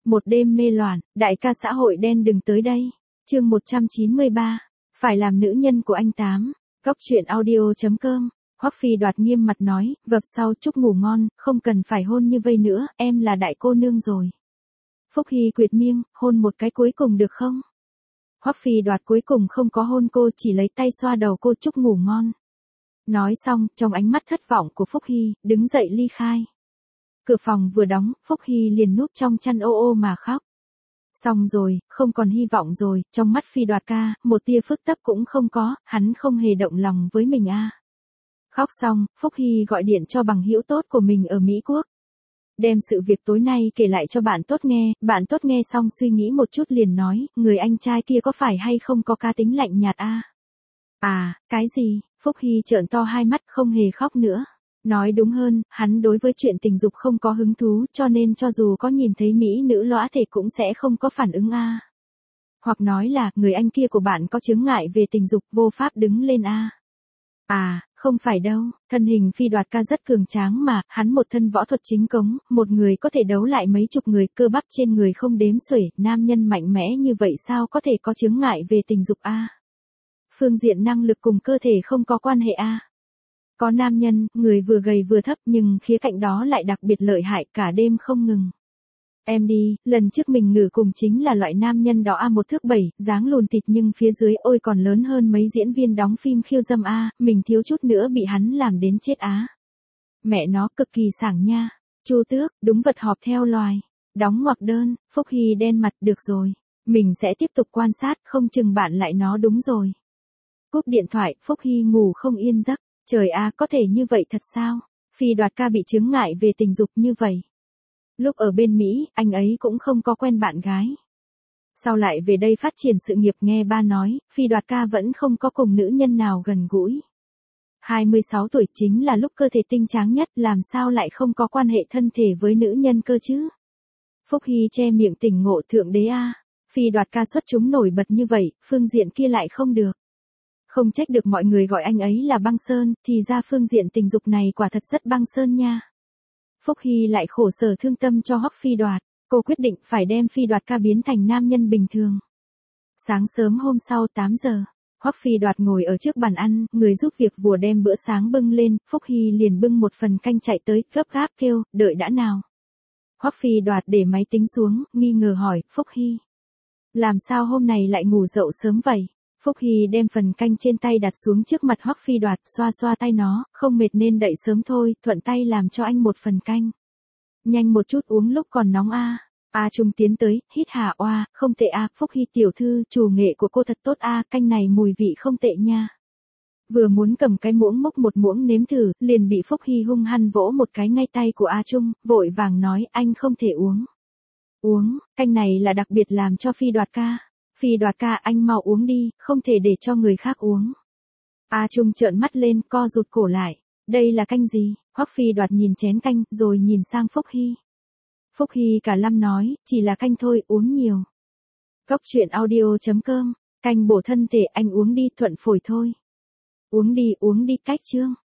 Một đêm mê loạn, đại ca xã hội đen đừng tới đây. Chương 193. Phải làm nữ nhân của anh Tám. Góc truyện audio.com. Hoắc Phi Đoạt nghiêm mặt nói, vập sau chúc ngủ ngon, không cần phải hôn như vây nữa, em là đại cô nương rồi. Phúc Hy quyệt miêng, hôn một cái cuối cùng được không? Hoắc Phi Đoạt cuối cùng không có hôn cô, chỉ lấy tay xoa đầu cô chúc ngủ ngon. Nói xong, trong ánh mắt thất vọng của Phúc Hy, đứng dậy ly khai. Cửa phòng vừa đóng, Phúc Hy liền núp trong chăn ô ô mà khóc. Xong rồi, không còn hy vọng rồi, trong mắt Phi Đoạt ca, một tia phức tấp cũng không có, hắn không hề động lòng với mình à. Khóc xong, Phúc Hy gọi điện cho bằng hữu tốt của mình ở Mỹ Quốc. Đem sự việc tối nay kể lại cho bạn tốt nghe xong suy nghĩ một chút liền nói, người anh trai kia có phải hay không có cá tính lạnh nhạt à? À, cái gì? Phúc Hy trợn to hai mắt không hề khóc nữa. Nói đúng hơn, hắn đối với chuyện tình dục không có hứng thú cho nên cho dù có nhìn thấy mỹ nữ lõa thể cũng sẽ không có phản ứng a. Hoặc nói là, người anh kia của bạn có chướng ngại về tình dục vô pháp đứng lên a. À, không phải đâu, thân hình Phi Đoạt ca rất cường tráng mà, hắn một thân võ thuật chính cống, một người có thể đấu lại mấy chục người, cơ bắp trên người không đếm xuể, nam nhân mạnh mẽ như vậy sao có thể có chướng ngại về tình dục a? Phương diện năng lực cùng cơ thể không có quan hệ a. Có nam nhân, người vừa gầy vừa thấp nhưng khía cạnh đó lại đặc biệt lợi hại cả đêm không ngừng. Em đi, lần trước mình ngủ cùng chính là loại nam nhân đó a, 1 thước 7, dáng lùn thịt nhưng phía dưới ôi còn lớn hơn mấy diễn viên đóng phim khiêu dâm a, mình thiếu chút nữa bị hắn làm đến chết á. Mẹ nó cực kỳ sảng nha. Chu Tước, đúng vật họp theo loài. Đóng ngoặc đơn, Phúc Hy đen mặt, được rồi. Mình sẽ tiếp tục quan sát, không chừng bạn lại nó đúng rồi. Cúp điện thoại, Phúc Hy ngủ không yên giấc. Trời à, có thể như vậy thật sao? Phi Đoạt ca bị chướng ngại về tình dục như vậy. Lúc ở bên Mỹ, anh ấy cũng không có quen bạn gái. Sau lại về đây phát triển sự nghiệp, nghe ba nói, Phi Đoạt ca vẫn không có cùng nữ nhân nào gần gũi. 26 tuổi chính là lúc cơ thể tinh tráng nhất, làm sao lại không có quan hệ thân thể với nữ nhân cơ chứ? Phúc Hy che miệng tỉnh ngộ, thượng đế a. Phi Đoạt ca xuất chúng nổi bật như vậy, phương diện kia lại không được. Không trách được mọi người gọi anh ấy là băng sơn, thì ra phương diện tình dục này quả thật rất băng sơn nha. Phúc Hy lại khổ sở thương tâm cho Hoắc Phi Đoạt, cô quyết định phải đem Phi Đoạt ca biến thành nam nhân bình thường. Sáng sớm hôm sau 8 giờ, Hoắc Phi Đoạt ngồi ở trước bàn ăn, người giúp việc vừa đem bữa sáng bưng lên, Phúc Hy liền bưng một phần canh chạy tới, gấp gáp kêu, đợi đã nào. Hoắc Phi Đoạt để máy tính xuống, nghi ngờ hỏi, Phúc Hy, làm sao hôm nay lại ngủ dậy sớm vậy? Phúc Hy đem phần canh trên tay đặt xuống trước mặt Hoắc Phi Đoạt, xoa xoa tay nó, không mệt nên đậy sớm thôi, thuận tay làm cho anh một phần canh. Nhanh một chút uống lúc còn nóng a. A Trung tiến tới, hít hà oa, không tệ a, Phúc Hy tiểu thư, chủ nghệ của cô thật tốt a, canh này mùi vị không tệ nha. Vừa muốn cầm cái muỗng múc một muỗng nếm thử, liền bị Phúc Hy hung hăng vỗ một cái ngay tay của A Trung, vội vàng nói, anh không thể uống. Uống, canh này là đặc biệt làm cho Phi Đoạt ca. Phi Đoạt ca, anh mau uống đi, không thể để cho người khác uống. A Trung trợn mắt lên, co rụt cổ lại. Đây là canh gì? Hoắc Phi Đoạt nhìn chén canh, rồi nhìn sang Phúc Hy. Phúc Hy cả lâm nói, chỉ là canh thôi, uống nhiều. Góc truyện audio.com, canh bổ thân thể, anh uống đi, thuận phổi thôi. Uống đi, cách chương.